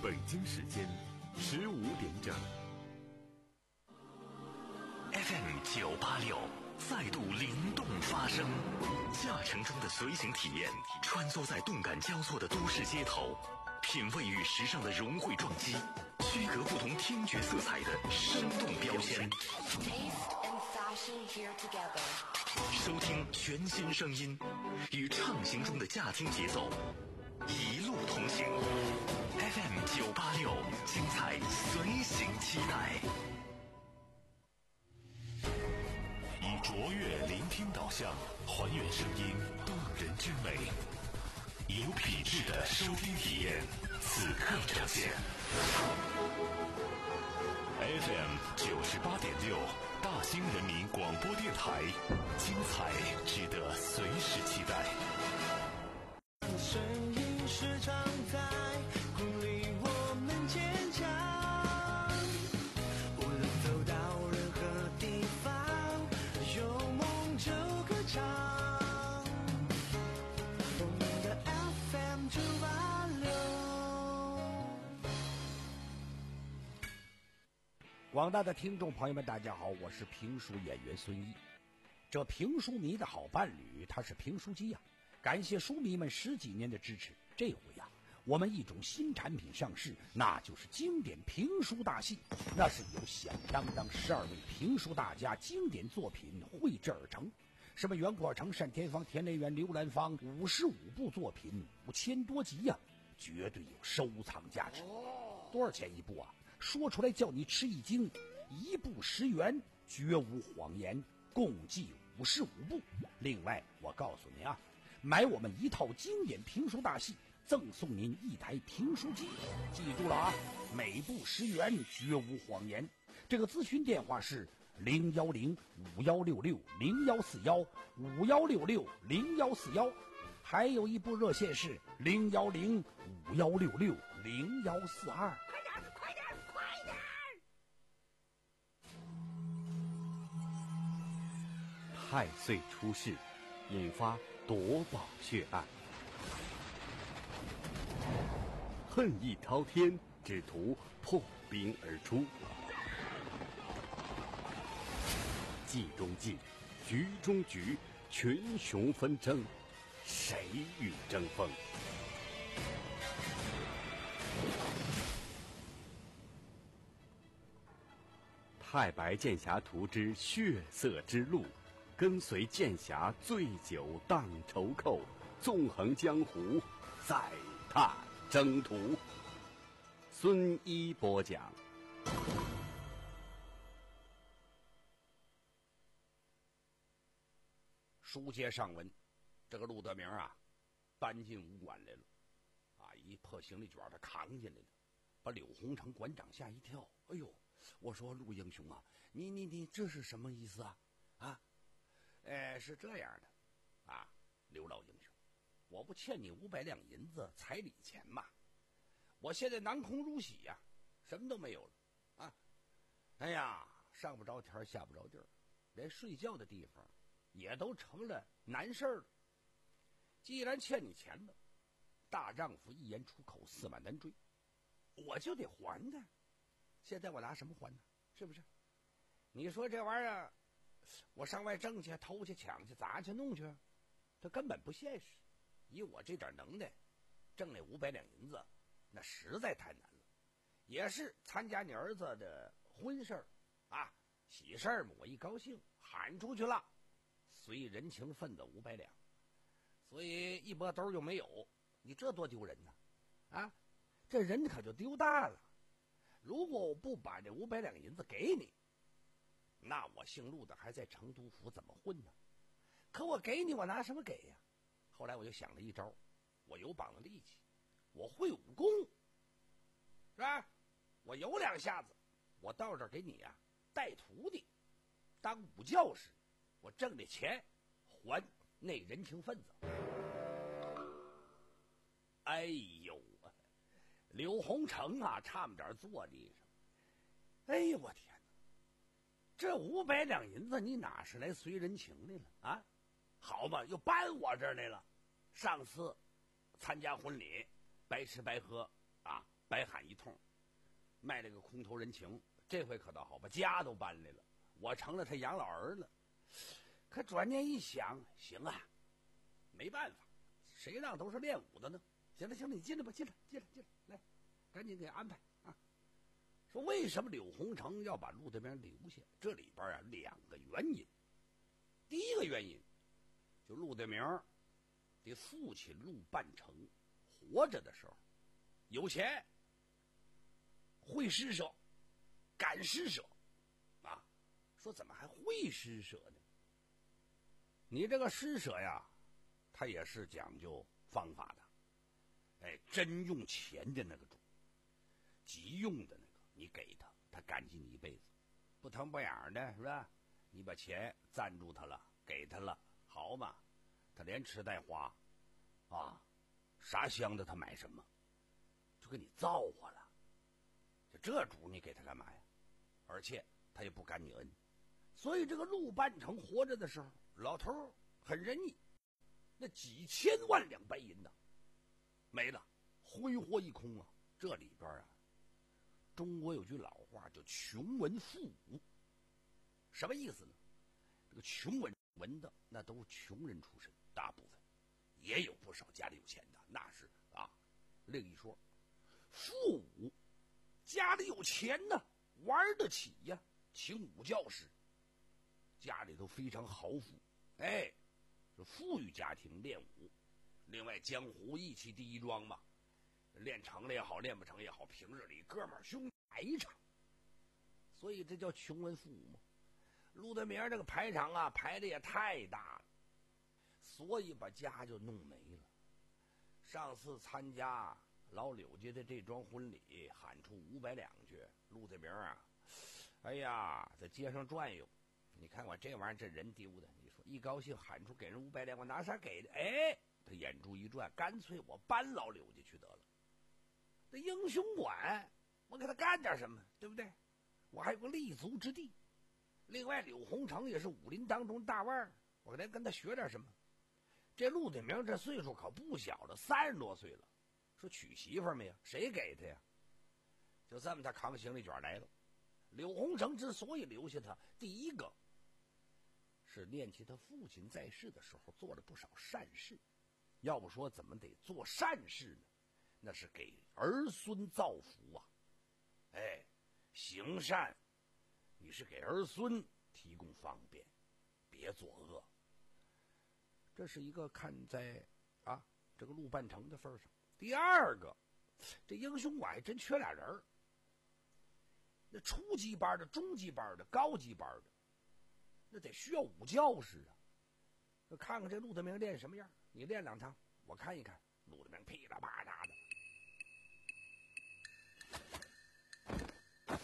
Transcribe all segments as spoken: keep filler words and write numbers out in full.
北京时间十五点整。 F M 九八六再度灵动发声，驾乘中的随行体验，穿梭在动感交错的都市街头，品味与时尚的融汇撞击，区隔不同听觉色彩的生动标签。收听全新声音，与畅行中的驾听节奏，一路同行。F M 九八六，精彩随行期待。 以卓越聆听导向，还原声音动人之美，有品质的收听体验，此刻呈现。F M 九十八点六，大兴人民广播电台，精彩值得随时期待。 声音时常在鼓励我们坚强，无论走到任何地方，有梦就歌唱。我们的 F M 九八六。 广大的听众朋友们，大家好，我是评书演员孙一。这评书迷的好伴侣，他是评书机呀、啊。感谢书迷们十几年的支持，这回呀、啊，我们一种新产品上市，那就是经典评书大戏。那是由响当当十二位评书大家经典作品绘制而成，什么袁阔成、单田芳、田连元、刘兰芳，五十五部作品，五千多集呀、啊，绝对有收藏价值。多少钱一部啊？说出来叫你吃一惊，一部十元，绝无谎言，共计五十五部。另外，我告诉你啊。买我们一套经典评书大戏，赠送您一台评书机，记住了啊！每部十元，绝无谎言。这个咨询电话是零幺零五幺六六零幺四幺五幺六六零幺四幺，还有一部热线是零幺零五幺六六零幺四二。 快点，快点，快点！ 太岁出世，引发夺宝血案，恨意滔天，只图破冰而出。计中计，局中局，群雄纷争，谁与争锋？太白剑侠图之血色之路，跟随剑侠醉酒荡愁寇，纵横江湖，再踏征途。孙一播讲。 书接上文，这个陆德明啊，搬进武馆来了，啊，一破行李卷他扛进来了，把柳洪成馆长吓一跳。哎呦，我说陆英雄啊，你你你这是什么意思啊？啊？哎，是这样的，啊，刘老英雄，我不欠你五百两银子彩礼钱吗？我现在囊空如洗呀、啊，什么都没有了，啊，哎呀，上不着天下不着地儿，连睡觉的地方也都成了难事了。既然欠你钱了，大丈夫一言出口，驷马难追，我就得还他。现在我拿什么还呢？是不是？你说这玩意儿，我上外挣去、偷去、抢去、砸去、弄去，这根本不现实。以我这点能耐，挣那五百两银子，那实在太难了。也是参加你儿子的婚事啊，喜事儿嘛，我一高兴喊出去了，随人情分子五百两，所以一拨兜又没有，你这多丢人呢！啊，这人可就丢大了。如果我不把这五百两银子给你，那我姓陆的还在成都府怎么混呢？可我给你，我拿什么给呀？后来我就想了一招，我有膀子力气，我会武功，是吧？我有两下子，我到这儿给你啊带徒弟，当武教师，我挣的钱还那人情分子。哎呦，刘洪成啊，差么点坐地上。哎呦，我天哪！这五百两银子你哪是来随人情来了啊？好嘛，又搬我这儿来了。上次参加婚礼，白吃白喝啊， 白喊一通，卖了个空头人情。这回可倒好，把家都搬来了，我成了他养老儿了。可转念一想，行啊，没办法，谁让都是练武的呢？行了行了，你进来吧，进来进来进来，来，赶紧给安排啊！说为什么柳洪成要把陆德明留下？这里边啊两个原因。第一个原因，就陆德明的父亲陆半成活着的时候有钱，会施舍，敢施舍啊！说怎么还会施舍呢？你这个施舍呀，他也是讲究方法的。哎，真用钱的那个主，急用的那个，你给他，他感激你一辈子，不疼不痒的，是吧？你把钱赞助他了，给他了，好嘛，他连吃带花，啊，啥香的他买什么，就给你造化了。就这主你给他干嘛呀？而且他也不感你恩，所以这个陆半成活着的时候，老头儿很仁义，那几千万两白银呢，没了，挥霍一空啊！这里边啊，中国有句老话叫“穷文富武”，什么意思呢？这个穷文文的那都是穷人出身，大部分也有不少家里有钱的，那是啊另一说。富武家里有钱呢，玩得起呀，请武教师，家里头非常豪富，哎，是富裕家庭练武。另外江湖义气第一桩嘛，练成了也好，练不成也好，平日里哥们儿兄弟排一场，所以这叫穷文富武嘛。陆德明这个排场啊，排的也太大了，所以把家就弄没了。上次参加老柳家的这桩婚礼，喊出五百两去，陆德明啊，哎呀，在街上转悠，你看我这玩意儿，这人丢的，你说一高兴喊出给人五百两，我拿啥给的？哎，他眼珠一转，干脆我搬老柳家去得了。这英雄馆，我给他干点什么，对不对？我还有个立足之地。另外，柳洪成也是武林当中大腕儿，我来跟他学点什么。这陆德明这岁数可不小了，三十多岁了。说娶媳妇没有？谁给他呀？就这么，他扛行李卷来了。柳洪成之所以留下他，第一个是念起他父亲在世的时候做了不少善事。要不说怎么得做善事呢？那是给儿孙造福啊！哎，行善，你是给儿孙提供方便，别作恶。这是一个看在啊这个陆半成的份上。第二个，这英雄馆还真缺俩人，那初级班的、中级班的、高级班的，那得需要武教师啊。那看看这陆德明练什么样，你练两趟，我看一看。陆德明噼里啪啦的，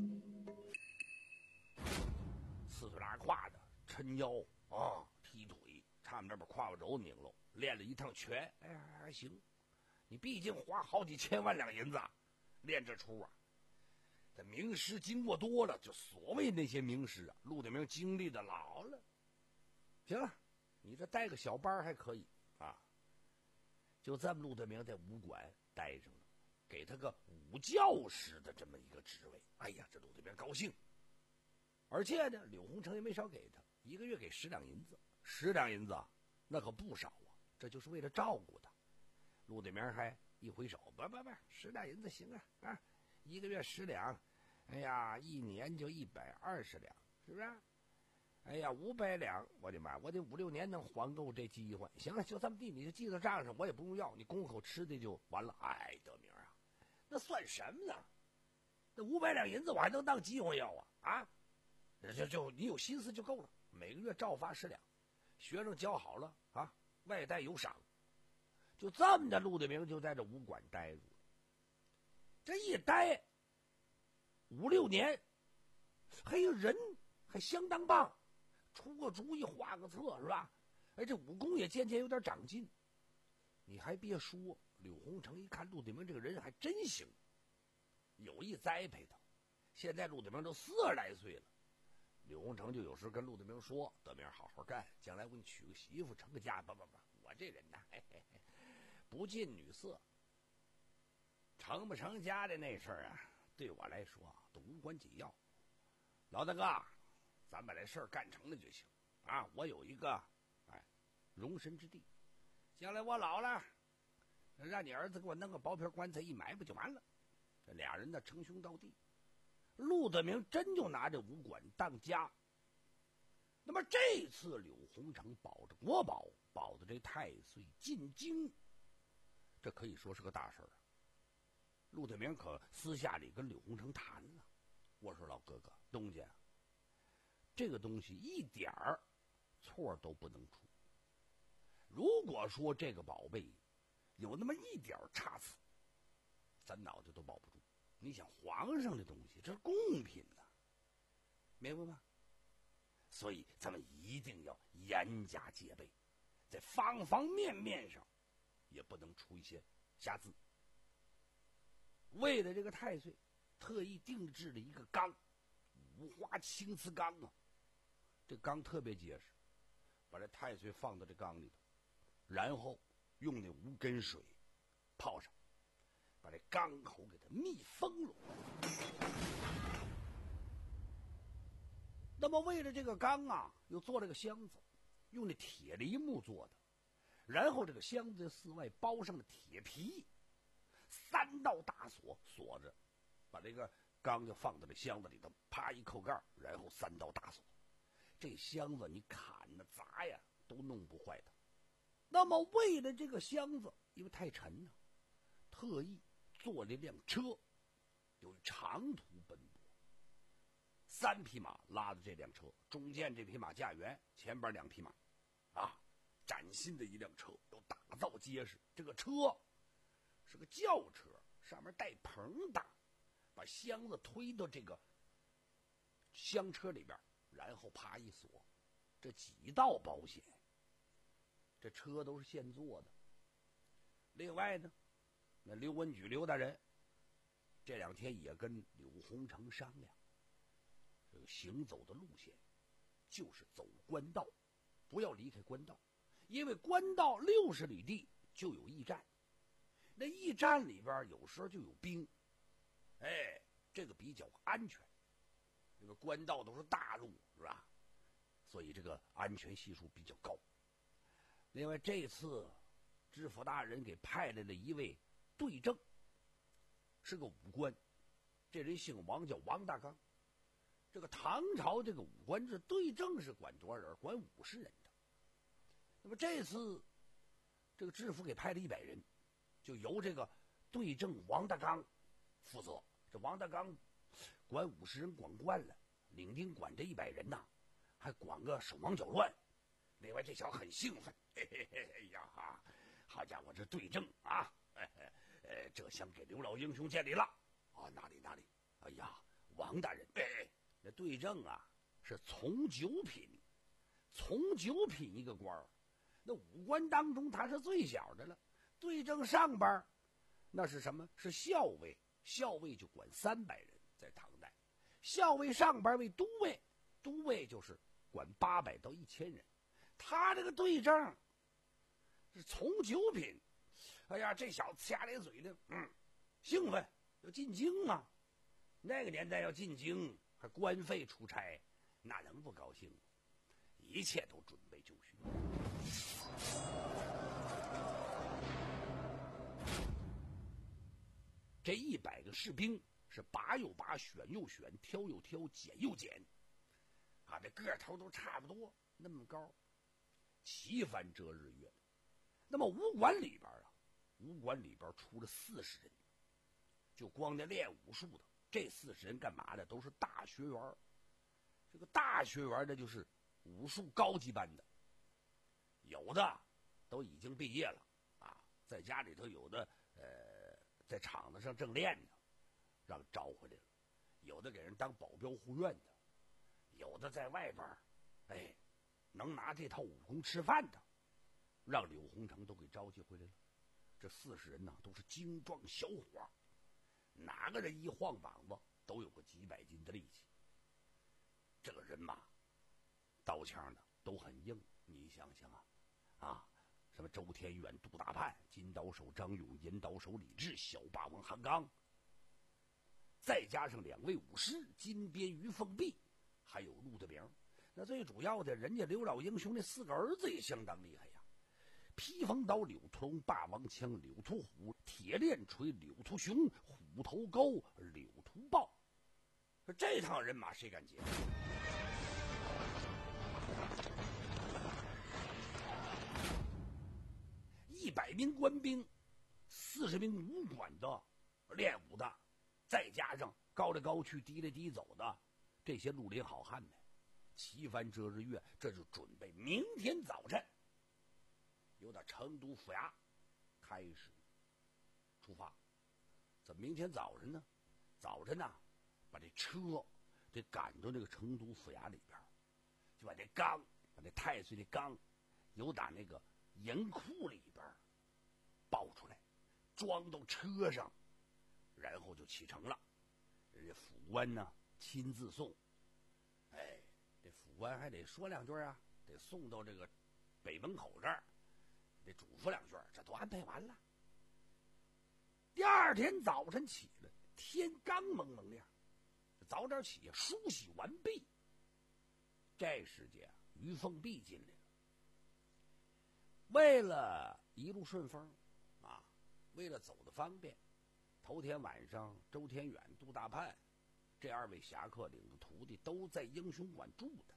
四腿拉胯的，抻腰啊，踢腿，差不多把胯骨轴拧喽。练了一趟拳，哎呀还行。你毕竟花好几千万两银子啊，练这出啊。这名师经过多了，就所谓那些名师啊，陆德明经历的老了。行了，你这带个小班还可以啊。就这么，陆德明在武馆待着呢，给他个武教师的这么一个职位。哎呀，这陆德明高兴。而且呢，柳洪成也没少给他，一个月给十两银子。十两银子啊，那可不少啊。这就是为了照顾他。陆德明还一挥手，不不不，十两银子行啊啊，一个月十两，哎呀，一年就一百二十两，是不是？哎呀，五百两，我的妈，我得五六年能还够这机会。行了，就这么地，你就记到账上，我也不用要，你供口吃的就完了。哎，德明啊，那算什么呢？那五百两银子我还能当机会要啊啊！就就你有心思就够了，每个月照发十两，学生教好了啊，外带有赏。就这么的，陆德明就在这武馆待住了。这一待五六年，嘿，人还相当棒，出个主意，画个策，是吧？哎，这武功也渐渐有点长进。你还别说，柳洪成一看陆德明这个人还真行，有意栽培他。现在陆德明都四十来岁了，柳洪成就有时跟陆德明说：“德明，好好干，将来我给你娶个媳妇，成个家。不不不，我这人呐，嘿嘿嘿，不近女色， 成不成家的那事儿啊，对我来说都无关紧要。老大哥，咱把这事儿干成了就行啊！我有一个哎容身之地，将来我老了，让你儿子给我弄个薄皮棺材一埋不就完了？这俩人呢称兄道弟，陆德明真就拿这武馆当家。那么这次柳洪成保着国宝，保的这太岁进京，这可以说是个大事儿啊。陆德明可私下里跟柳洪成谈了，我说老哥哥东家，这个东西一点儿错都不能出。如果说这个宝贝有那么一点差错，咱脑袋都保不住。你想皇上的东西，这是贡品呐、啊，明白吗？所以咱们一定要严加戒备，在方方面面上也不能出一些瑕疵。为了这个太岁，特意定制了一个缸，五花青瓷缸啊，这缸特别结实，把这太岁放到这缸里头，然后用那无根水泡上，把这缸口给它密封了。那么为了这个缸啊，又做了个箱子，用那铁梨木做的，然后这个箱子四外包上了铁皮，三道大锁锁着，把这个缸就放到这箱子里头，啪一扣盖，然后三道大锁，这箱子你砍呐砸呀都弄不坏它。那么为了这个箱子，因为太沉了，特意做了一辆车，由于长途奔波，三匹马拉着这辆车，中间这匹马驾辕，前边两匹马，啊，崭新的一辆车，又打造结实。这个车是个轿车，上面带棚的，把箱子推到这个厢车里边，然后啪一锁，这几道保险，这车都是现做的。另外呢，那刘文举刘大人这两天也跟柳洪成商量，这个行走的路线就是走官道，不要离开官道，因为官道六十里地就有驿站，那驿站里边有时候就有兵，哎，这个比较安全。这个官道都是大路，是吧？所以这个安全系数比较高。另外，这次知府大人给派来了一位对正，是个武官，这人姓王，叫王大刚。这个唐朝这个武官制，对正是管多少人？管五十人的。那么这次这个知府给派了一百人，就由这个对正王大刚负责。这王大刚管五十人管惯了，领兵管这一百人呐，还管个手忙脚乱。另外这小子很兴奋，嘿嘿嘿，哎呀哈，好家伙，这对正啊，哎哎，这想给刘老英雄见礼了啊！哪里哪里，哎呀，王大人，哎，那对正啊是从九品，从九品一个官儿，那武官当中他是最小的了。对正上边那是什么？是校尉，校尉就管三百人，在唐代，校尉上边为都尉，都尉就是管八百到一千人。他这个对正是从九品，哎呀，这小子掐咧嘴的，嗯，兴奋，要进京啊！那个年代要进京，还官费出差，那能不高兴吗？一切都准备就绪。这一百个士兵是拔又拔，选又选，挑又挑，拣又拣，啊，这个头都差不多那么高，旗帆遮日月。那么武馆里边啊，武馆里边出了四十人，就光那练武术的，这四十人干嘛的？都是大学员。这个大学员的就是武术高级班的，有的都已经毕业了啊，在家里头有的呃在场子上正练呢，让招回来了；有的给人当保镖护院的，有的在外边，哎，能拿这套武功吃饭的，让柳洪成都给召集回来了。这四十人呢，都是精壮小伙，哪个人一晃膀子都有个几百斤的力气。这个人嘛，刀枪的都很硬，你想想啊，啊， 什么周天远、杜大盼、金刀手张勇、银刀手李治、小霸王韩刚，再加上两位武师金鞭于凤璧，还有陆德明。那最主要的，人家刘老英雄那四个儿子也相当厉害呀。披风刀柳屠龙，霸王枪柳屠虎，铁链锤柳屠雄，虎头钩柳屠豹。这趟人马谁敢接？一百名官兵，四十名武馆的练武的，再加上高来高去、低来低走的这些绿林好汉们，旗帆遮日月，这就准备明天早晨由到成都府衙开始出发。怎么明天早晨呢？早晨呢，把这车得赶到这个成都府衙里边，就把这缸，把这太岁的缸，由打那个银库里边抱出来，装到车上，然后就启程了。人家府官呢亲自送，哎，这府官还得说两句啊，得送到这个北门口这儿，得嘱咐两句，这都安排完了。第二天早晨起来，天刚蒙蒙亮，早点起呀，梳洗完毕。这时间啊，于凤璧进来了。为了一路顺风啊，为了走得方便，头天晚上周天远、杜大盼这二位侠客领着徒弟都在英雄馆住的，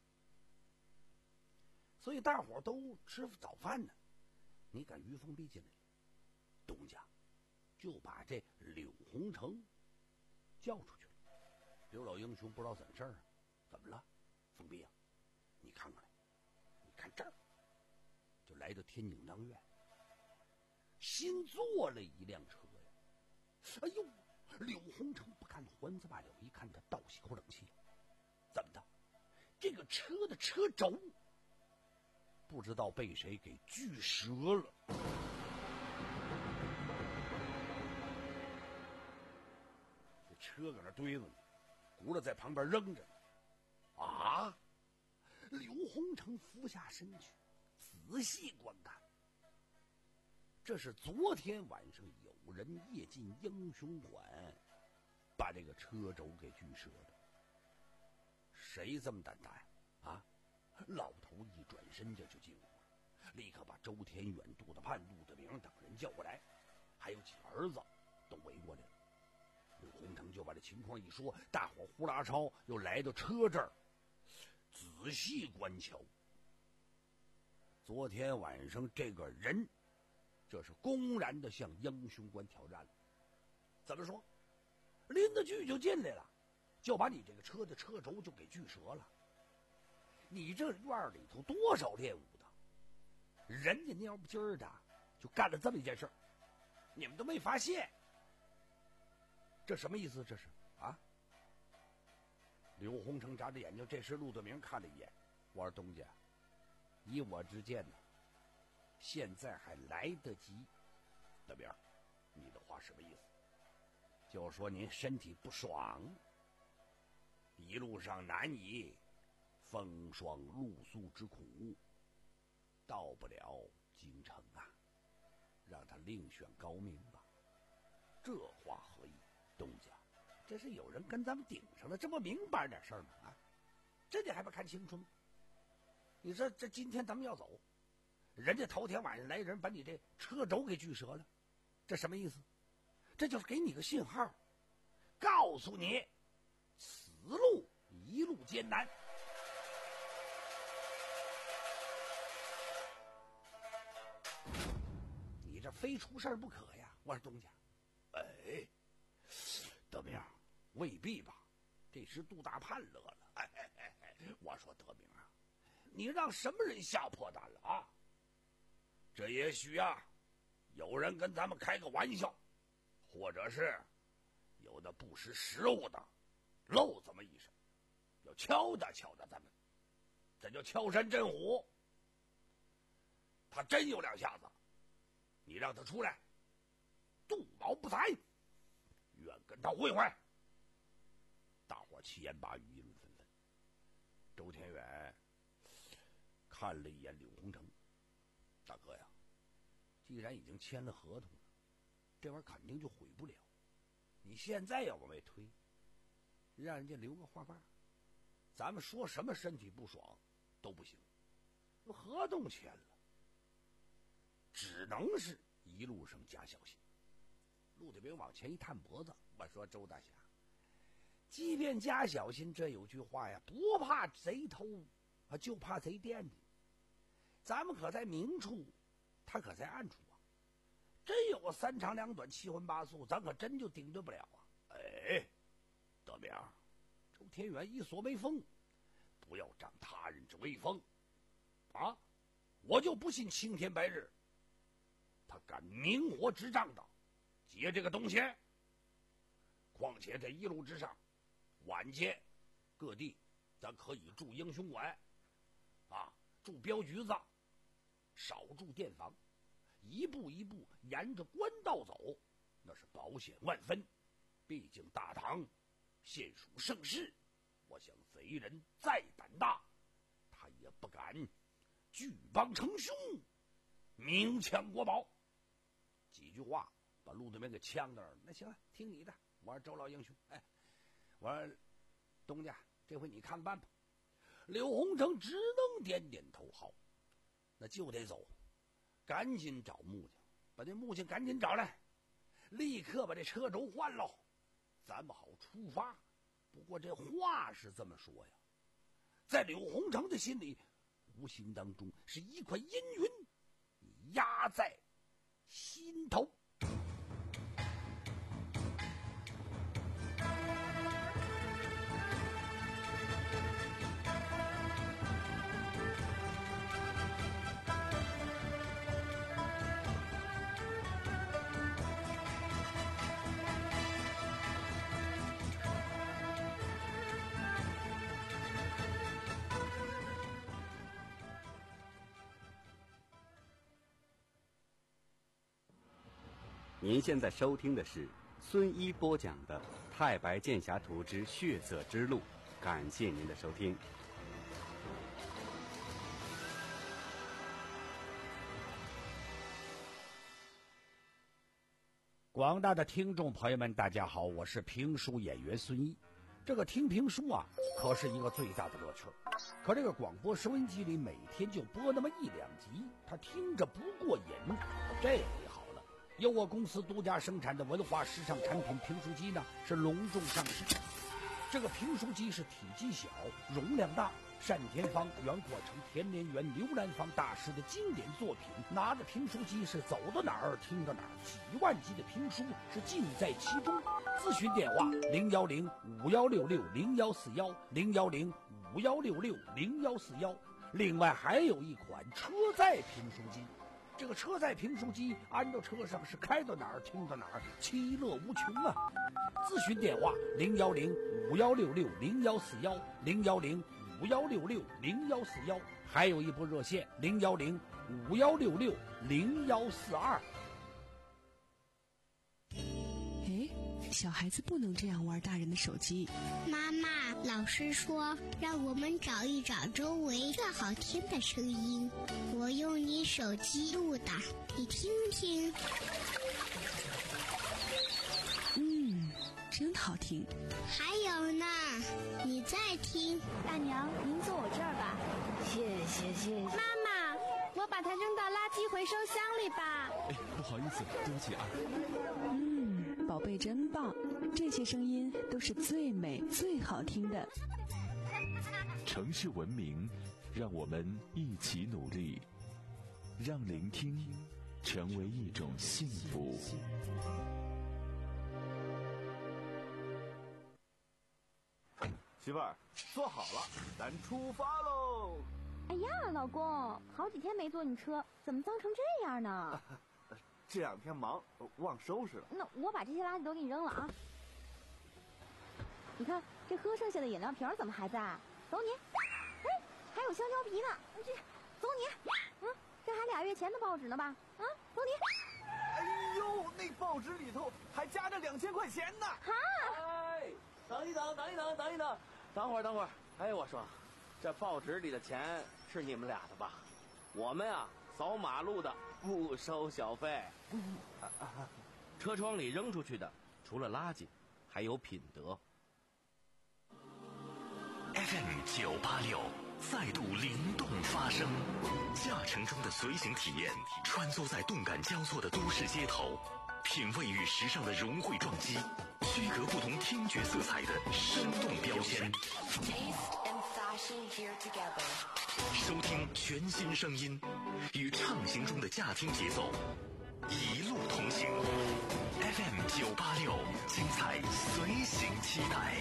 所以大伙都吃早饭呢。你赶于凤璧进来了，东家就把这柳红成叫出去了。刘老英雄不知道怎么事儿啊，怎么了？凤璧啊，你看看来，你看这儿。就来到天井当院，新坐了一辆车呀。哎呦，柳红成不看还子罢了，一看他倒吸口冷气，怎么的？这个车的车轴不知道被谁给锯折了。这车搁那堆着呢，轱辘在旁边扔着呢。啊！刘洪成俯下身去，仔细观看。这是昨天晚上有人夜进英雄馆，把这个车轴给锯折的。谁这么胆大呀？啊！老头一转身就就进屋了，立刻把周天远、杜大盼、陆德明等人叫过来，还有几儿子都围过来了。刘洪成就把这情况一说，大伙呼啦超又来到车这儿，仔细观瞧。昨天晚上这个人，这是公然的向英雄关挑战了。怎么说？拎着锯就进来了，就把你这个车的车轴就给锯折了。你这院里头多少练武的，人家蔫不唧儿的就干了这么一件事，你们都没发现，这什么意思？这是啊？刘洪成眨着眼睛，这时陆德明看了一眼，我说东家，以我之见呢，现在还来得及。德明，你的话什么意思？就说您身体不爽，一路上难以风霜露宿之苦，到不了京城啊，让他另选高明吧。这话何意？东家，这是有人跟咱们顶上了，这不明白点事儿吗？啊，这你还不看清楚吗？你说这今天咱们要走，人家头天晚上来人把你这车轴给锯折了，这什么意思？这就是给你个信号，告诉你此路一路艰难。你这非出事不可呀！我说东家，哎，德明，未必吧？这时杜大盼乐了，哎哎哎哎，我说德明啊，你让什么人吓破胆了啊？这也许啊，有人跟咱们开个玩笑，或者是有的不识时务的漏这么一声，要敲打敲打咱们，这叫敲山震虎。他真有两下子，你让他出来，肚毛不才，愿跟他会会。大伙七言八语，议论纷纷。周天远看了一眼柳洪成，大哥呀， 既然已经签了合同了，这玩意儿肯定就毁不了。你现在要往外推，让人家留个话瓣，咱们说什么身体不爽都不行。合同签了，只能是一路上加小心。陆德明往前一探脖子，我说周大侠，即便加小心，这有句话呀，不怕贼偷啊，就怕贼惦记。咱们可在明处，他可在暗处啊。真有个三长两短七荤八素，咱可真就顶对不了啊！哎，德明，周天元一锁眉峰，不要仗他人之威风啊！我就不信青天白日，他敢明火执仗的劫这个东西。况且这一路之上，晚间各地咱可以住英雄馆，啊，住镖局子，少住店房。一步一步沿着官道走，那是保险万分。毕竟大唐现属盛世，我想贼人再胆大，他也不敢聚帮成凶，明抢国宝。几句话把陆德明给呛到了。那行了，听你的。我说周老英雄，哎，我说东家，这回你看办吧。柳洪成只能点点头，好，那就得走。赶紧找木匠，把这木匠赶紧找来，立刻把这车轴换喽，咱们好出发。不过这话是这么说呀，在柳洪成的心里，无形当中是一块阴云压在心头。 您现在收听的是孙一播讲的《太白剑侠图之血色之路》，感谢您的收听。 广大的听众朋友们，大家好，我是评书演员孙一。这个听评书啊，可是一个最大的乐趣。可这个广播收音机里每天就播那么一两集，他听着不过瘾。这回好了，由我公司独家生产的文化时尚产品评书机呢，是隆重上市。这个评书机是体积小，容量大，单田芳、袁阔成、田连元、刘兰芳大师的经典作品。拿着评书机是走到哪儿听到哪儿，几万集的评书是尽在其中。咨询电话零幺零五幺六六零幺四幺零幺零五幺六六零幺四幺。另外还有一款车载评书机。这个车载评书机安到车上是开到哪儿听到哪儿，其乐无穷啊！咨询电话零幺零五幺六六零幺四幺零幺零五幺六六零幺四幺，还有一部热线零幺零五幺六六零幺四二。 哎，小孩子不能这样玩大人的手机。 妈妈，老师说让我们找一找周围最好听的声音，我用你手机录的，你听听。 嗯，真好听。 还有呢，你再听。 大娘，您坐我这儿吧。 谢谢谢谢。 妈妈，我把它扔到垃圾回收箱里吧。 哎，不好意思，对不起啊。 嗯，宝贝真棒，这些声音都是最美最好听的。 城市文明，让我们一起努力，让聆听成为一种幸福。 媳妇儿，坐好了，咱出发喽！ 哎呀，老公，好几天没坐你车，怎么脏成这样呢？ 这两天忙，忘收拾了。 那我把这些垃圾都给你扔了啊！你看这喝剩下的饮料瓶怎么还在？走你！哎，还有香蕉皮呢，这走你！嗯，这还俩月前的报纸呢吧？啊，走你！ 哎呦，那报纸里头还夹着两千块钱呢！ 哈！ 哎，等一等，等一等，等一等，等会儿，等会儿。哎，我说，这报纸里的钱是你们俩的吧？我们呀，扫马路的不收小费。啊啊、车窗里扔出去的，除了垃圾，还有品德。 F M 九八六再度灵动发声，驾乘中的随行体验，穿梭在动感交错的都市街头，品味与时尚的融汇撞击，区隔不同听觉色彩的生动标签。收听全新声音，与畅行中的驾听节奏，一路同行。F M 九八六，精彩随行期待。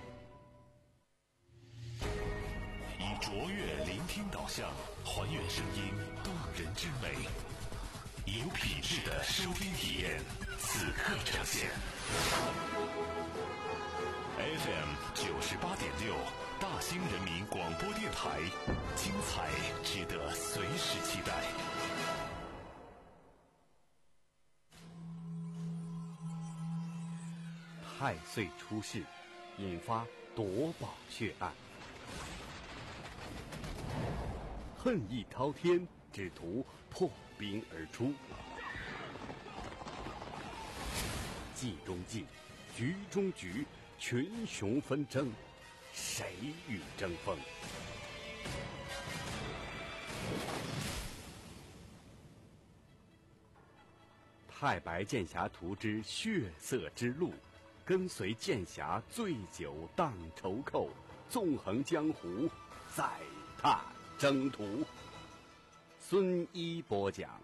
以卓越聆听导向，还原声音动人之美，有品质的收听体验，此刻呈现。F M 九十八点六，大兴人民广播电台，精彩值得随时期待。 太岁出世，引发夺宝血案。恨意滔天，只图破冰而出。计中计，局中局，群雄纷争，谁与争锋？太白剑侠图之血色之路，跟随剑侠醉酒荡愁寇，纵横江湖，再踏征途。孙一播讲。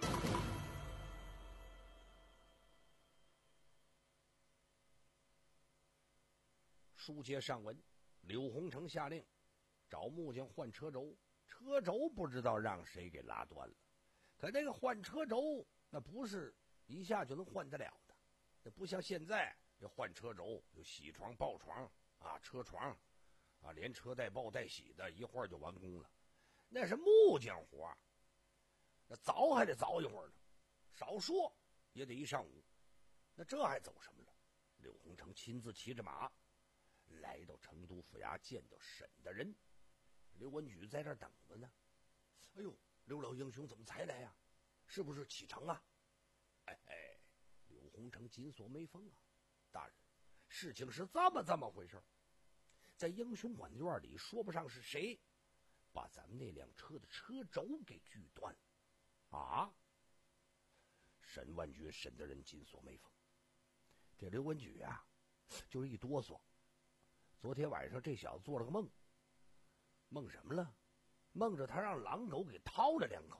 书接上文，柳洪成下令找木匠换车轴，车轴不知道让谁给拉断了。可这个换车轴那不是一下就能换得了的，这不像现在这换车轴有铣床、刨床啊、车床啊，连车带刨带铣的，一会儿就完工了。那是木匠活，那凿还得凿一会儿呢，少说也得一上午。那这还走什么了？柳洪成亲自骑着马来到成都府衙，见到审的人。刘文举在这儿等着呢。哎呦，刘老英雄怎么才来呀、啊？是不是启程啊？哎哎，柳洪成紧锁眉峰啊，大人，事情是这么这么回事。在英雄馆院里，说不上是谁把咱们那辆车的车轴给锯断了啊！沈万军审的人紧锁眉峰。这刘文举啊，就是一哆嗦。昨天晚上这小子做了个梦，梦什么了？梦着他让狼狗给掏了两口。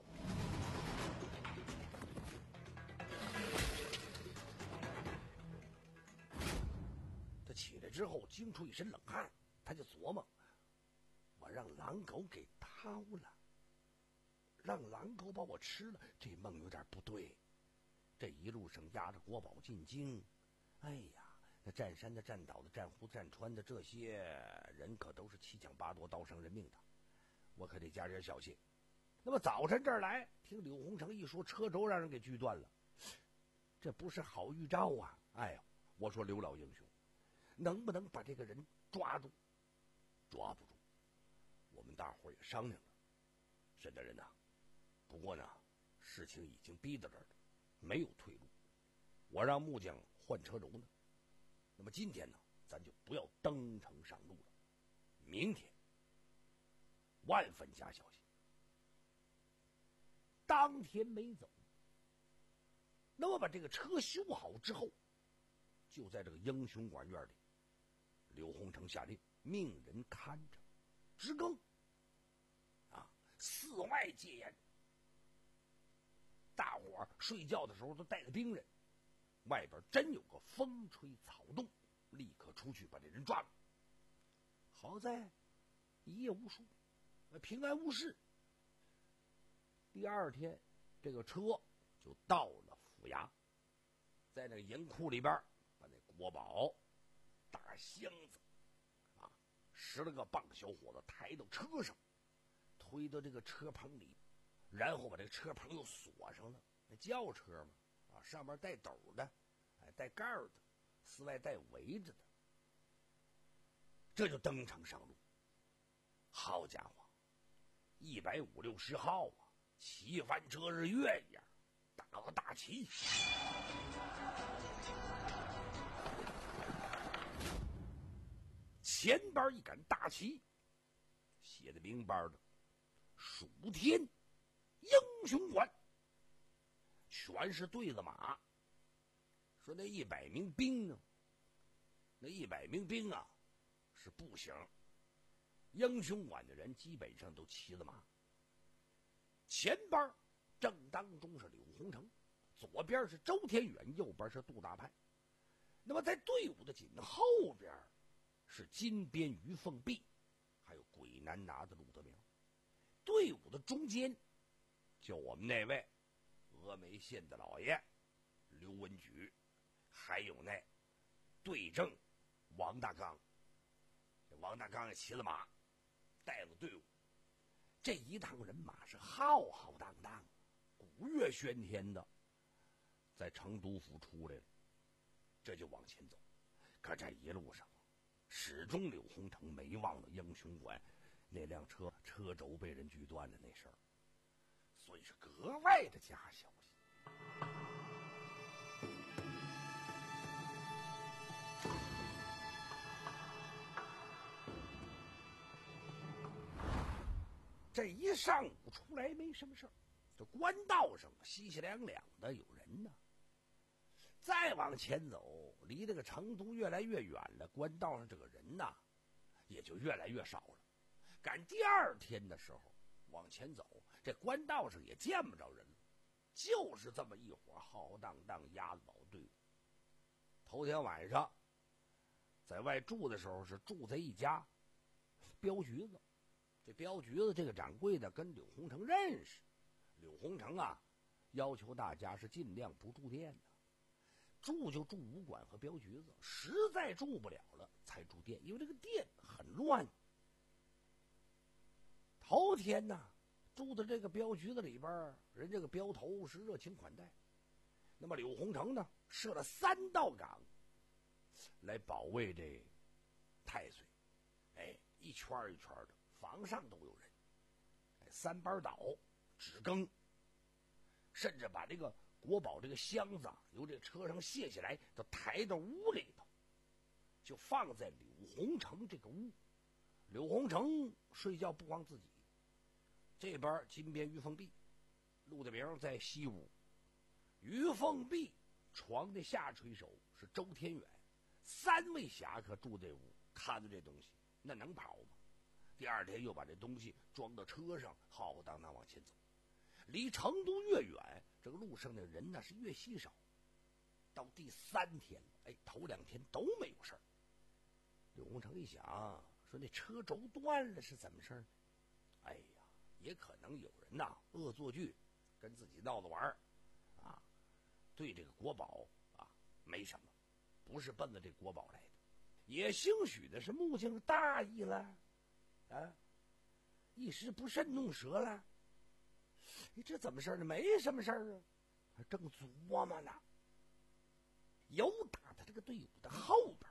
他起来之后惊出一身冷汗，他就琢磨，我让狼狗给掏了，让狼狗把我吃了，这梦有点不对。这一路上押着国宝进京，哎呀，那占山的、占岛的、占湖、占川的，这些人可都是七抢八夺、刀伤人命的，我可得加点小心。那么早晨这儿来，听柳洪成一说车轴让人给锯断了，这不是好预兆啊！哎呦，我说刘老英雄，能不能把这个人抓住？抓不住，我们大伙儿也商量了，沈大人呐、啊，不过呢，事情已经逼到这儿了，没有退路。我让木匠换车轴呢，那么今天呢，咱就不要登城上路了，明天万分加小心。当天没走，那么把这个车修好之后，就在这个英雄馆院里，刘洪成下令命人看着，值更啊，寺外戒严，大伙儿睡觉的时候都带着兵刃，外边真有个风吹草动，立刻出去把这人抓了。好在一夜无书，平安无事。第二天，这个车就到了府衙，在那个银库里边把那国宝大箱子啊，十来个棒小伙子抬到车上，推到这个车棚里，然后把这个车棚又锁上了。那轿车嘛，啊，上面带斗的，哎，带盖儿的，四外带围着的，这就登城上路。好家伙，一百五六十号啊， 旗翻遮日月一样，打个大旗。前边一杆大旗，写的明白的，蜀天英雄馆，全是对子马。说那一百名兵啊，那一百名兵啊是步行，英雄馆的人基本上都骑着马。前边正当中是柳洪城，左边是周天远，右边是杜大派。那么在队伍的紧后边是金边于凤壁，还有鬼南拿的陆德明。队伍的中间就我们那位峨眉县的老爷刘文举，还有那队正王大刚。这王大刚也骑了马，带了队伍。这一趟人马是浩浩荡荡，鼓乐喧天的，在成都府出来了，这就往前走。可这一路上，始终柳洪城没忘了英雄馆那辆车车轴被人锯断的那事儿，所以是格外的加小心。这一上午出来没什么事儿，这官道上稀稀两两的有人呢。再往前走，离这个成都越来越远了，官道上这个人呐也就越来越少了。赶第二天的时候往前走，这官道上也见不着人了，就是这么一伙浩浩荡荡押宝队伍。头天晚上在外住的时候是住在一家镖局子，这镖局子这个掌柜的跟柳洪城认识，柳洪城啊要求大家是尽量不住店的，住就住武馆和镖局子，实在住不了了才住店，因为这个店很乱。头天呢住的这个镖局子里边，人这个镖头是热情款待，那么柳洪城呢设了三道岗来保卫这太岁，哎，一圈一圈的，房上都有人，哎，三班倒纸更，甚至把这个国宝这个箱子由这车上卸下来，都抬到屋里头，就放在柳洪城这个屋。柳洪城睡觉不光自己，这边金边于凤壁，陆德明在西屋，于凤壁床的下垂手是周天远，三位侠客住这屋看着这东西，那能跑吗？第二天又把这东西装到车上，浩浩荡荡往前走。离成都越远，这个路上的人呢是越稀少。到第三天，哎，头两天都没有事儿。柳洪城一想，说那车轴断了是怎么事儿？哎呀，也可能有人呐恶作剧，跟自己闹着玩儿，啊，对这个国宝啊没什么，不是奔着这国宝来的，也兴许的是木匠大意了，啊，一时不慎弄折了。你这怎么事呢？没什么事儿啊，还正琢磨呢。由打他这个队伍的后边，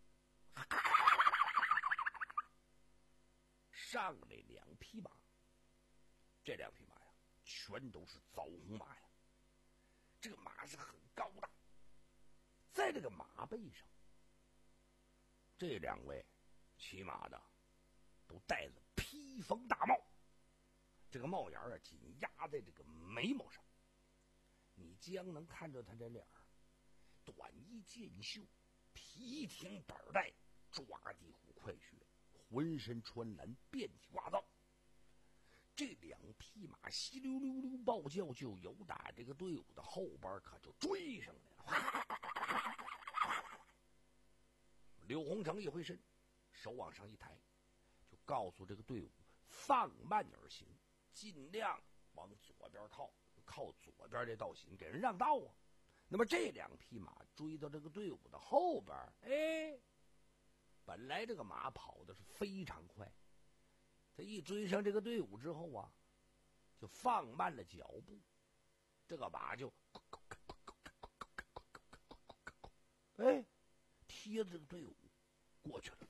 上来两匹马，这两匹马呀，全都是枣红马呀。这个马是很高大，在这个马背上，这两位骑马的都戴着披风大帽。这个帽檐啊紧压在这个眉毛上，你将能看着他这脸儿，短衣剑袖，皮挺板带，抓地虎快靴，浑身穿蓝，遍体挂造。这两匹马稀溜溜溜暴叫，就由打这个队伍的后边可就追上来了。柳洪城一回身，手往上一抬，就告诉这个队伍放慢而行，尽量往左边靠，靠左边这道行，给人让道啊。那么这两匹马追到这个队伍的后边，哎，本来这个马跑的是非常快，他一追上这个队伍之后啊，就放慢了脚步，这个马就哎贴着这个队伍过去了。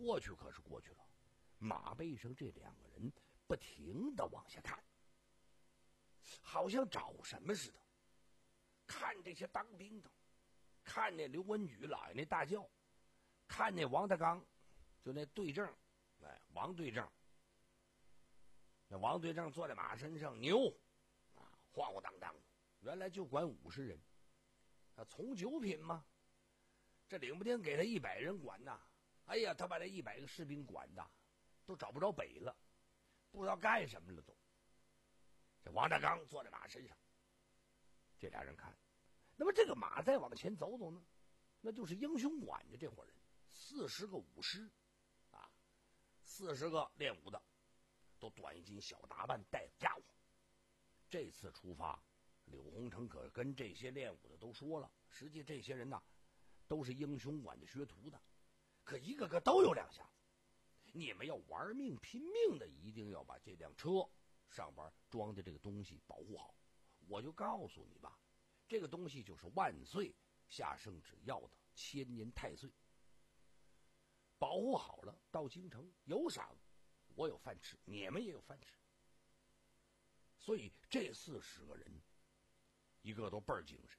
过去可是过去了，马背上这两个人不停地往下看，好像找什么似的，看这些当兵的，看那刘文举老爷那大轿，看那王大刚，就那队正，哎，王队正，那王队正坐在马身上，牛啊，晃晃荡荡的，原来就管五十人，他从九品嘛，这领不丁给他一百人管呐，哎呀，他把这一百个士兵管的都找不着北了，不知道干什么了都。这王大刚坐在马身上，这俩人看，那么这个马再往前走走呢，那就是英雄馆的这伙人，四十个武师，啊，四十个练武的，都短衣襟小打扮，带着家伙。这次出发，柳洪成可跟这些练武的都说了，实际这些人呐，都是英雄馆的学徒的，可一个个都有两下子。你们要玩命拼命的，一定要把这辆车上边装的这个东西保护好。我就告诉你吧，这个东西就是万岁下圣旨要的千年太岁。保护好了，到京城有赏，我有饭吃，你们也有饭吃。所以这四十个人，一个都倍儿精神。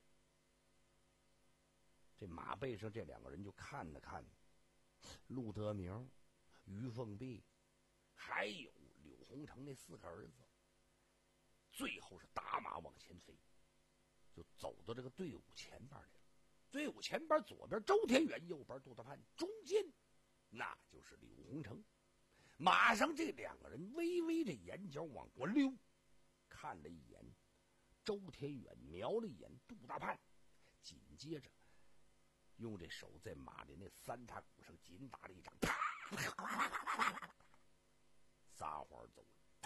这马背上这两个人就看了看，陆德明、于凤碧，还有柳洪成那四个儿子，最后是打马往前飞，就走到这个队伍前边来了。队伍前边左边周天元，右边杜大潘，中间那就是柳洪成。马上这两个人微微这眼角往过溜，看了一眼周天元，瞄了一眼杜大潘，紧接着用这手在马的那三叉骨上紧打了一掌，啪，撒欢走了。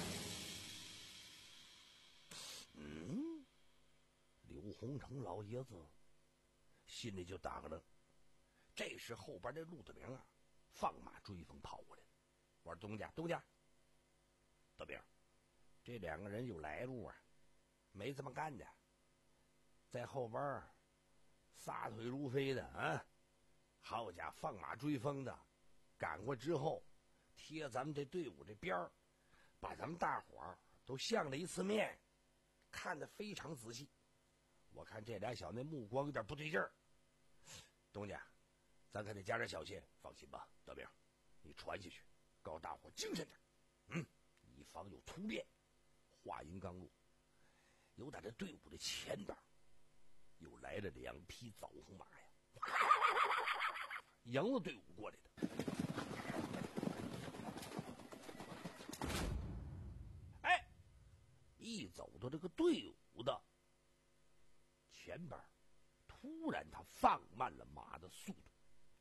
嗯，刘洪成老爷子心里就打个愣。这时后边这陆德明啊，放马追风跑过来了。我说东家，东家，德明，这两个人有来路啊，没这么干的，在后边撒腿如飞的啊，好家伙，放马追风的，赶过之后贴咱们这队伍这边儿，把咱们大伙儿都相了一次面，看得非常仔细。我看这俩小那目光有点不对劲儿。东家，咱可得加点小心。放心吧，德明，你传下去，告诉大伙精神点，嗯，以防有突变。话音刚落，有打这队伍的前边又来了两匹枣红马呀，迎着队伍过来的。哎，一走到这个队伍的前边，突然他放慢了马的速度，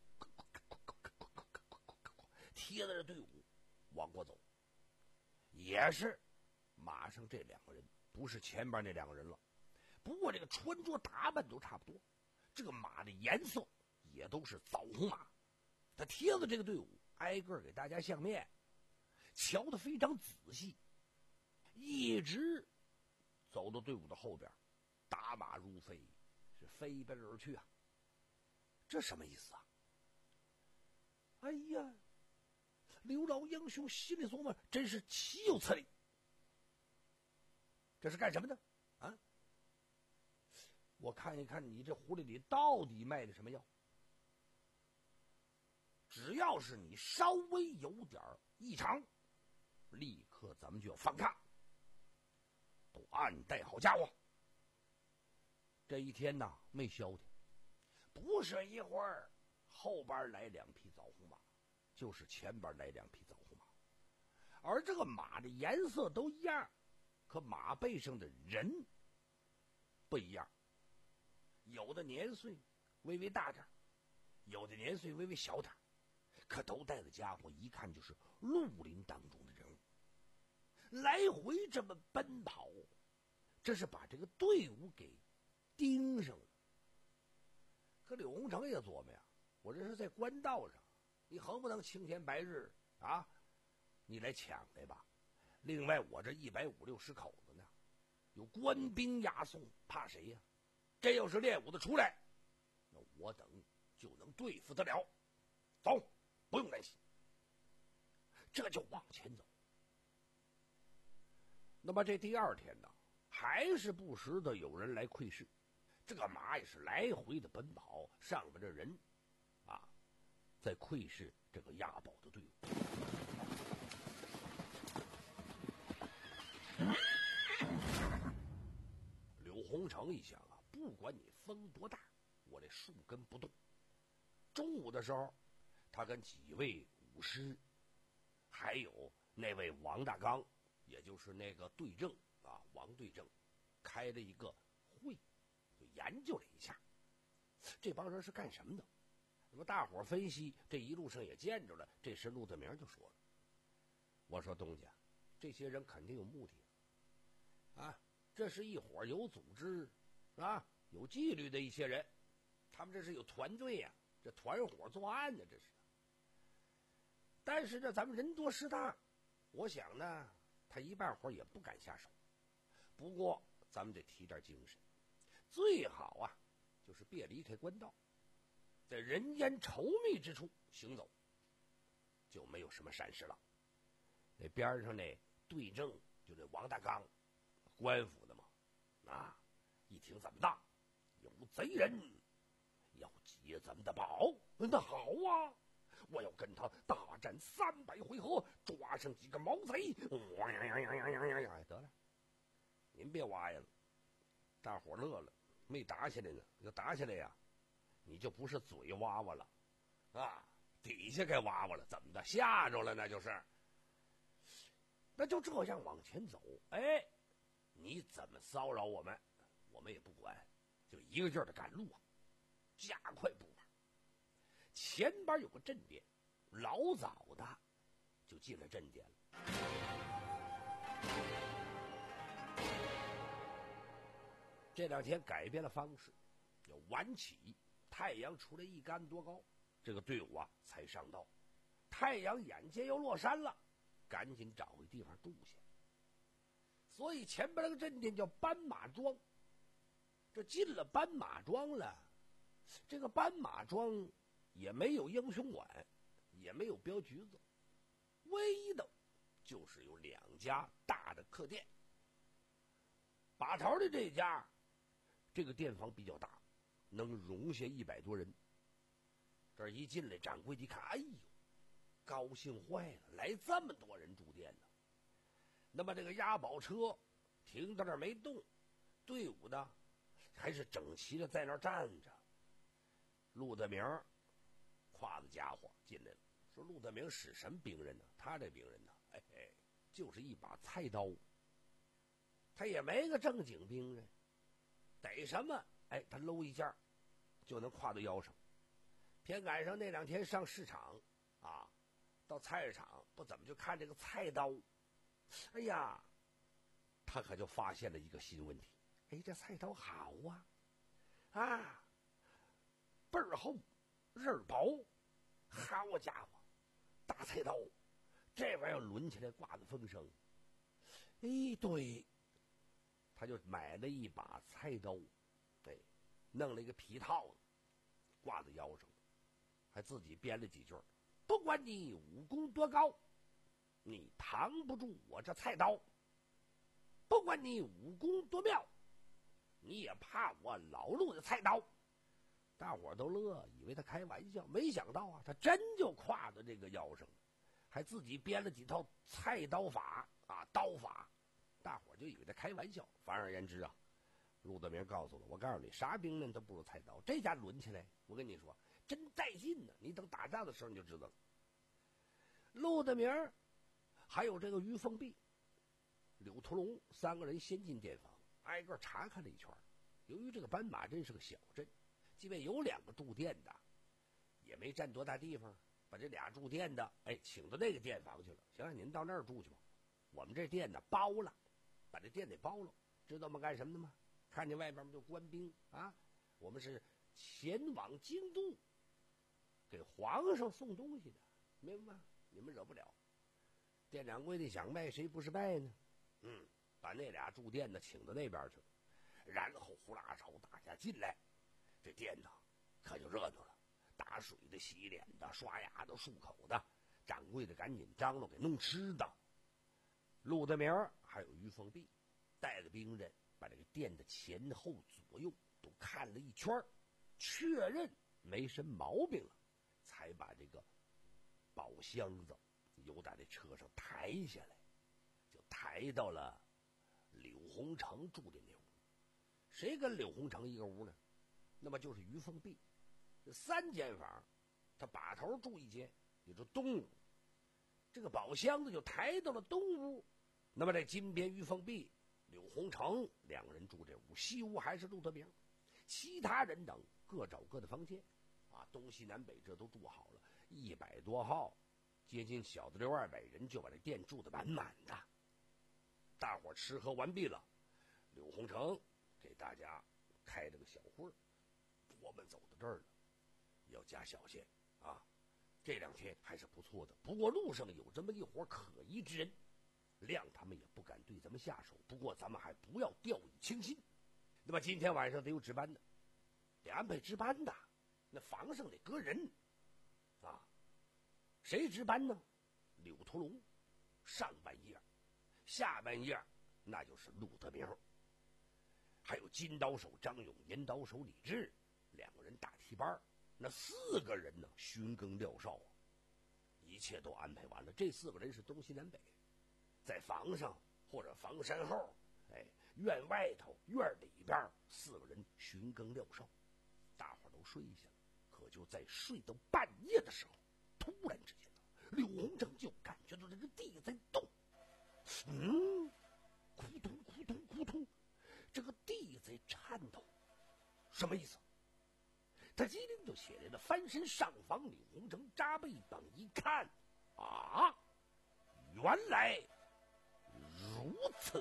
贴着这队伍往过走。也是马上这两个人不是前边那两个人了，不过这个穿着打扮都差不多，这个马的颜色也都是枣红马。他贴着这个队伍挨个给大家相面，瞧得非常仔细，一直走到队伍的后边，打马如飞，是飞奔而去啊。这什么意思啊？哎呀，刘老英雄心里琢磨，真是岂有此理！这是干什么的啊？我看一看你这狐狸里到底卖的什么药。只要是你稍微有点异常，立刻咱们就要反抗，都暗带好家伙。这一天呐，没消停，不是一会儿后边来两匹枣红马，就是前边来两匹枣红马，而这个马的颜色都一样，可马背上的人不一样，有的年岁微微大点，有的年岁微微小点，可都带的家伙一看就是绿林当中的人物，来回这么奔跑，这是把这个队伍给盯上了。可柳洪成也琢磨呀，我这是在官道上，你横不能青天白日啊，你来抢来吧。另外我这一百五六十口子呢，有官兵押送，怕谁呀？这要是练武的出来，那我等就能对付得了。走， 不用担心。这就往前走。那么这第二天呢，还是不时的有人来窥视，这个马也是来回的奔跑，上面的人啊，在窥视这个押宝的队伍。柳洪成一想啊，不管你风多大，我这树根不动。中午的时候，他跟几位武师，还有那位王大刚，也就是那个队正啊，王队正，开了一个会，就研究了一下，这帮人是干什么的。那么大伙儿分析，这一路上也见着了。这时陆德明就说了：“我说东家，这些人肯定有目的啊，这是一伙有组织啊、有纪律的一些人，他们这是有团队呀、啊，这团伙作案呢，这是。但是呢，咱们人多势大，我想呢，他一半伙也不敢下手。不过咱们得提点精神，最好啊，就是别离开官道，在人烟稠密之处行走，就没有什么闪失了。那边上那队正就那王大刚，官府的嘛，啊，一听怎么的，有贼人要劫咱们的宝，那好啊，我要跟他大战三百回合，抓上几个毛贼。哇呀呀呀呀呀呀呀！得了，您别挖呀了。大伙乐了，没打起来呢。要打起来呀，你就不是嘴挖挖了，啊，底下该挖挖了。怎么的？吓着了，那就是。那就这样往前走，哎，你怎么骚扰我们，我们也不管，就一个劲儿的赶路啊，加快步伐。前边有个镇店，老早的就进了镇店了。这两天改变了方式，要晚起，太阳出来一竿多高，这个队伍啊才上道。太阳眼见要落山了，赶紧找个地方住下。所以前边那个镇店叫斑马庄。这进了斑马庄了，这个斑马庄也没有英雄馆，也没有镖局子，唯一的就是有两家大的客店。把头的这家，这个店房比较大，能容下一百多人。这一进来，掌柜一看，哎呦，高兴坏了，来这么多人住店呢。那么这个押宝车停在那儿没动，队伍呢还是整齐的在那儿站着。陆德明挎着家伙进来了，说陆德明使什么兵刃呢？他这兵刃呢，哎哎，就是一把菜刀。他也没个正经兵刃，逮什么哎，他搂一下就能挎到腰上。偏赶上那两天上市场啊，到菜市场不怎么就看这个菜刀，哎呀，他可就发现了一个新问题。哎，这菜刀好啊，啊，倍儿厚，刃儿薄，好家伙，大菜刀，这玩意儿抡起来挂着风声。哎，对，他就买了一把菜刀，对，弄了一个皮套子，挂在腰上，还自己编了几句：不管你武功多高，你扛不住我这菜刀；不管你武功多妙，你也怕我老陆的菜刀。大伙儿都乐，以为他开玩笑，没想到啊，他真就挎在这个腰上，还自己编了几套菜刀法啊，刀法。大伙儿就以为他开玩笑。反而言之啊，陆德明告诉了我，告诉你，啥兵刃都不如菜刀。这家抡起来，我跟你说，真带劲呢！你等打仗的时候你就知道了。陆德明还有这个于凤碧、柳屠龙三个人先进店房，挨个查看了一圈。由于这个斑马镇是个小镇，即便有两个住店的，也没占多大地方，把这俩住店的哎请到那个店房去了。行了，您到那儿住去吧，我们这店呢包了，把这店得包了。知道我们干什么的吗？看见外边就官兵啊，我们是前往京都给皇上送东西的，明白吗？你们惹不了。店掌柜的想卖谁不是卖呢？嗯，把那俩住店的请到那边去了，然后呼啦朝大家进来，这店呢可就热闹了。 打水的、洗脸的、刷牙的、漱口的，掌柜的赶紧张罗给弄吃的。陆德明还有于凤碧带着兵刃把这个店的前后左右都看了一圈，确认没什么毛病了，才把这个宝箱子由打这车上抬下来，就抬到了柳红成住的那屋。谁跟柳红成一个屋呢？那么就是于凤碧。这三间房，他把头住一间，也就东屋。这个宝箱子就抬到了东屋。那么这金边、于凤碧、柳红成两个人住这屋，西屋还是陆德明，其他人等各找各的房间。啊，东西南北这都住好了，一百多号，接近小的六二百人，就把这店住得满满的。大伙吃喝完毕了，柳红成给大家开了个小会儿，我们走到这儿了，要加小心啊！这两天还是不错的，不过路上有这么一伙可疑之人，谅他们也不敢对咱们下手。不过咱们还不要掉以轻心。那么今天晚上得有值班的，得安排值班的，那房上得搁人啊。谁值班呢？柳屠龙，上半夜，下半夜那就是陆德明，还有金刀手张勇、银刀手李志，两个人大替班。那四个人呢，巡更廖少，一切都安排完了。这四个人是东西南北，在房上或者房山后，哎，院外头、院里边，四个人巡更廖少。大伙都睡下了，可就在睡到半夜的时候，突然之间，柳红成就感觉到这个地在动，嗯，咕咚咕咚咕咚，这个地在颤抖，什么意思？他机灵就起来了，翻身上房，柳红成扎背膀一看，啊，原来如此。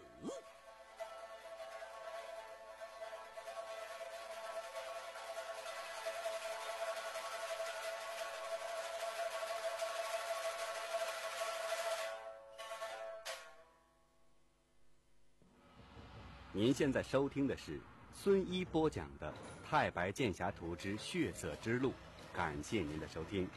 您现在收听的是孙一播讲的《太白剑侠图之血色之路》，感谢您的收听。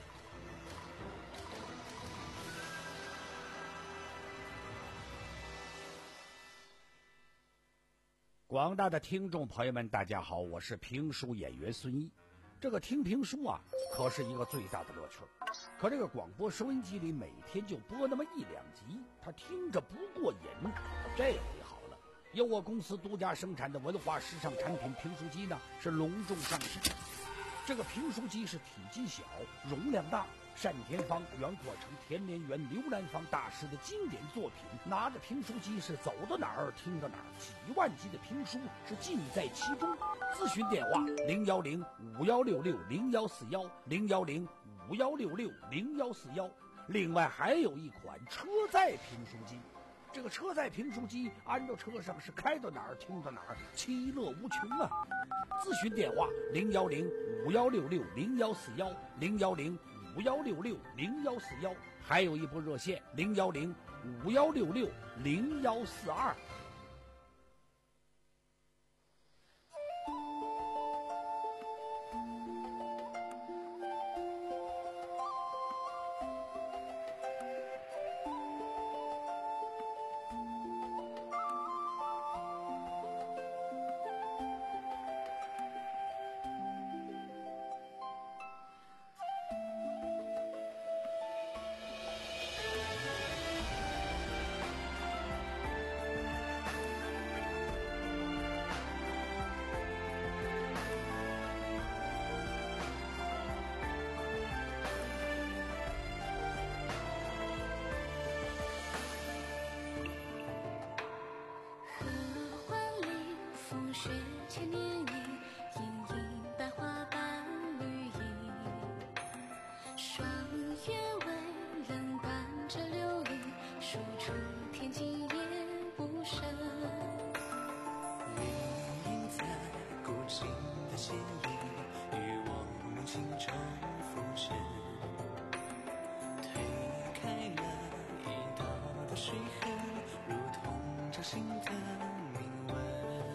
广大的听众朋友们，大家好，我是评书演员孙一。这个听评书啊，可是一个最大的乐趣。可这个广播收音机里每天就播那么一两集，他听着不过瘾。这回好了，由我公司独家生产的文化时尚产品评书机呢，是隆重上市。这个评书机是体积小、容量大，单田芳、袁阔成、田连元、刘兰芳大师的经典作品。拿着评书机是走到哪儿听到哪儿，几万集的评书是尽在其中。咨询电话零幺零五幺六六零幺四幺零幺零五幺六六零幺四幺。另外还有一款车载评书机。这个车载评书机安到车上是开到哪儿听到哪儿，其乐无穷啊！咨询电话零幺零五幺六六零幺四幺零幺零五幺六六零幺四幺，还有一部热线零幺零五幺六六零幺四二。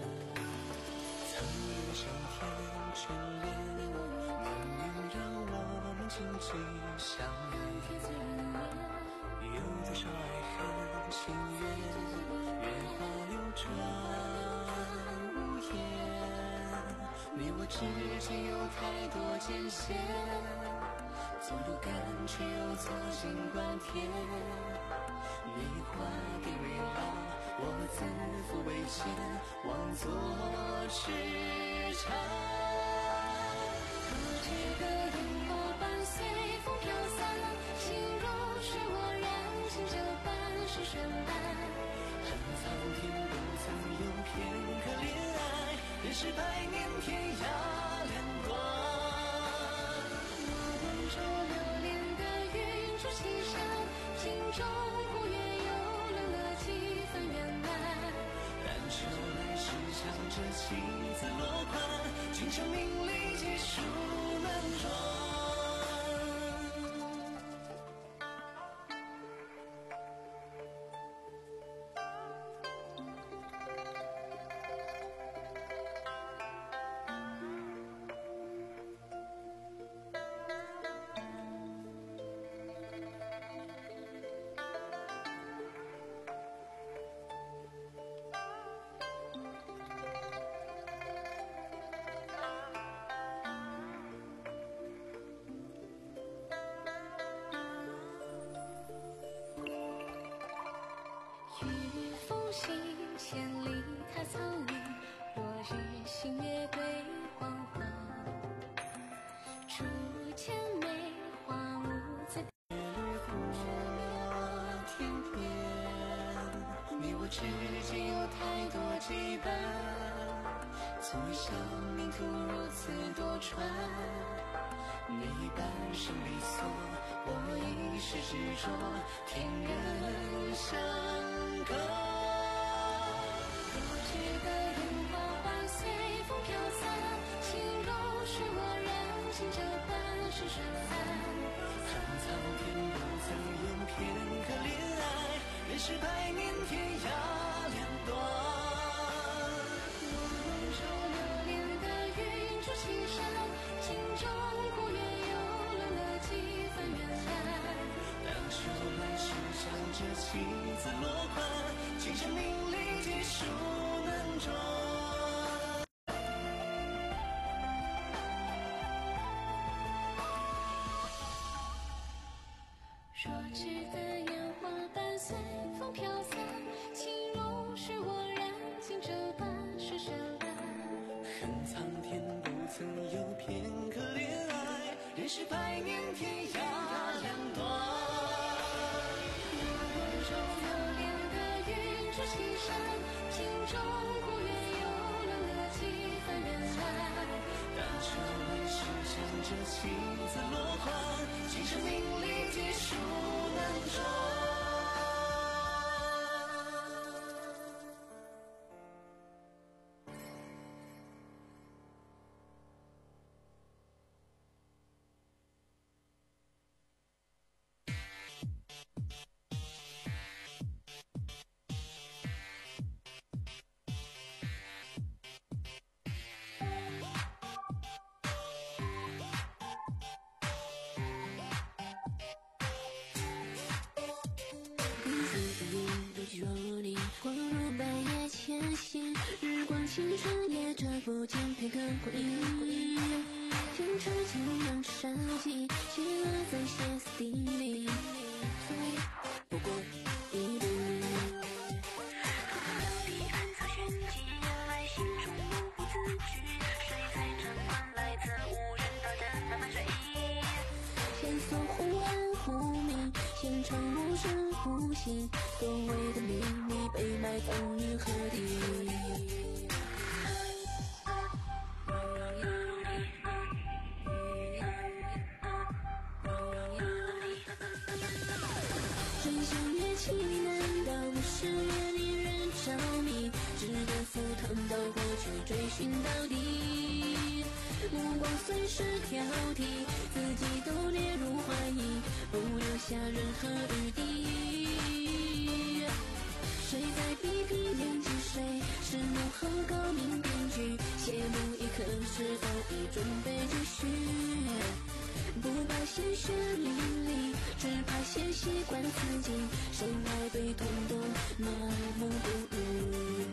上天眷恋，满云绕望际相遇，有多少爱恨情缘，月华流转无言。你我之间有太多艰险，做不敢却又做尽管甜。你画给未来，我自负为前，妄作痴缠。不知的烟火伴随风飘散，心如是我燃尽这半世绚烂。恨苍天不曾有片刻恋爱，任是百年天涯两端。我温柔流连的云出西山，心中忽约又冷了几分圆满。但求来世将这棋子落款，君生命里几数难转。行千里踏草原，落日星月对黄昏。初见梅花舞在月掠过天边，你我之间有太多羁绊，从未想命途如此多舛。你半生离索，我一世执着，天人相隔。这半世绚烂，恨苍天不曾有片刻恋爱，任是百年天涯两端。我温柔流连的云出西山，心中忽约又冷了几分圆满。当求来世将这棋子落款，今生命里几数难转。若知的烟花伴随风飘散，情如是我燃尽这半世绚烂。恨苍天不曾有片刻恋爱，任是百年天涯两端。我温柔流连的云出西山，心中忽约又冷了几分圆满。当求来世将这棋子落款，今生命里几数难转。 光如白夜前行，日光清晨也遮不见片刻回忆。天车尽扬杀机，邪恶在歇斯底里，不过一步。到底暗藏玄机，原来心中模糊字句，谁在掌管来自无人道的漫漫水？线索忽暗忽明，现场无声无息，所谓的秘密被埋葬于何地？真相越气，难道不是越令人着迷？只得赴汤蹈火去追寻到底，目光随时挑剔，自己都列入怀疑，不留下任何余地。谁在批评演技？谁是幕后高明编剧？谢幕一刻是否已准备继续？ 不怕鲜血淋漓，只怕先习惯自己，生来对痛都麻木不语。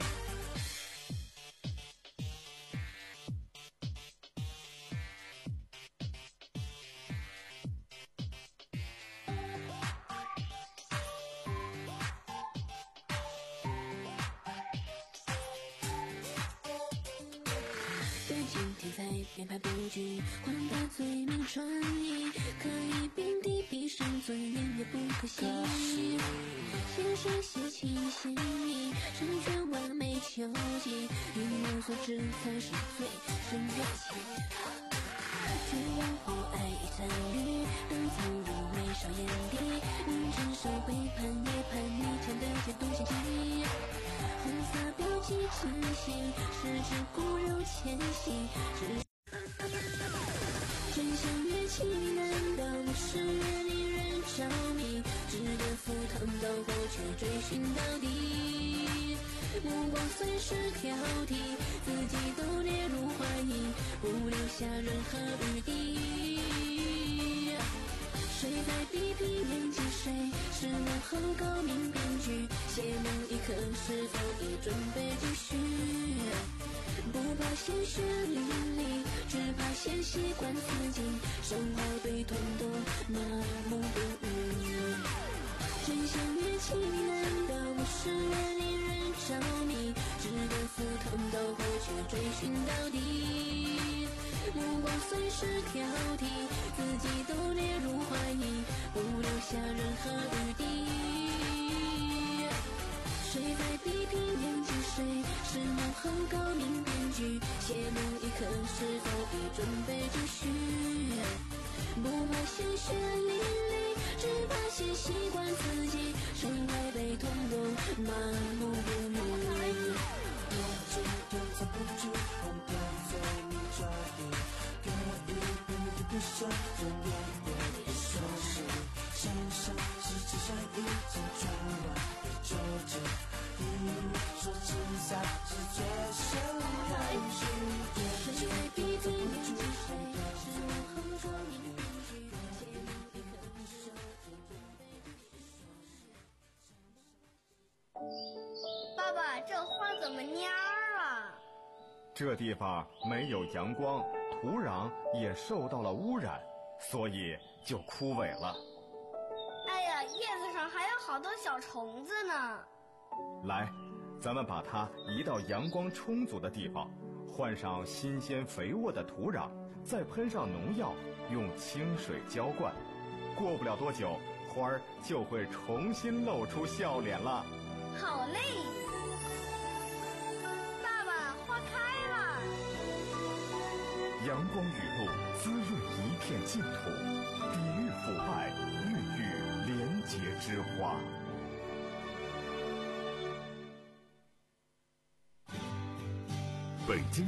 编排布局，换大罪名传译，可以并地必生尊严也不可惜。现实习气心意，成全完美求迹，欲有所至才是最深热情。绝望或爱已参与，等藏入眉梢眼底，明知受背叛也叛逆前的解读心机。红色标记真心，是指骨肉前行。真相越清晰，难道不是越令人着迷？值得赴汤蹈火，却追寻到底。目光随时挑剔，自己都列入怀疑，不留下任何余地。谁在批评演技？谁是幕后高明编剧？谢幕一刻，是否已准备继续？不怕鲜血淋漓，只怕先习惯自己，生活对痛都麻木不语。真相越清晰，难道不是越令人着迷？值得赴汤蹈火，却追寻到底。目光随时挑剔，自己都列入怀疑，不留下任何余地。谁在批评演技？谁是幕后高明编剧？谢幕一刻，是否已准备继续？不怕鲜血淋漓，只怕先习惯自己，生来被痛都麻木不语。 我只有藏不住，换掉罪名抓地，可以变得不舍，让我我的说是身上是只剩一张窗外被捉着，一路说自在是决胜还是决绝？逼近你是谁？是我很光明面具，谢幕一刻，是否准备爸爸，这花怎么蔫儿啊？ 这地方没有阳光，土壤也受到了污染，所以就枯萎了。 哎呀，叶子上还有好多小虫子呢。 来，咱们把它移到阳光充足的地方，换上新鲜肥沃的土壤，再喷上农药，用清水浇灌。过不了多久，花儿就会重新露出笑脸了。 好嘞，爸爸，花开了。 阳光雨露滋润一片净土，抵御腐败，孕育廉洁之花。 北京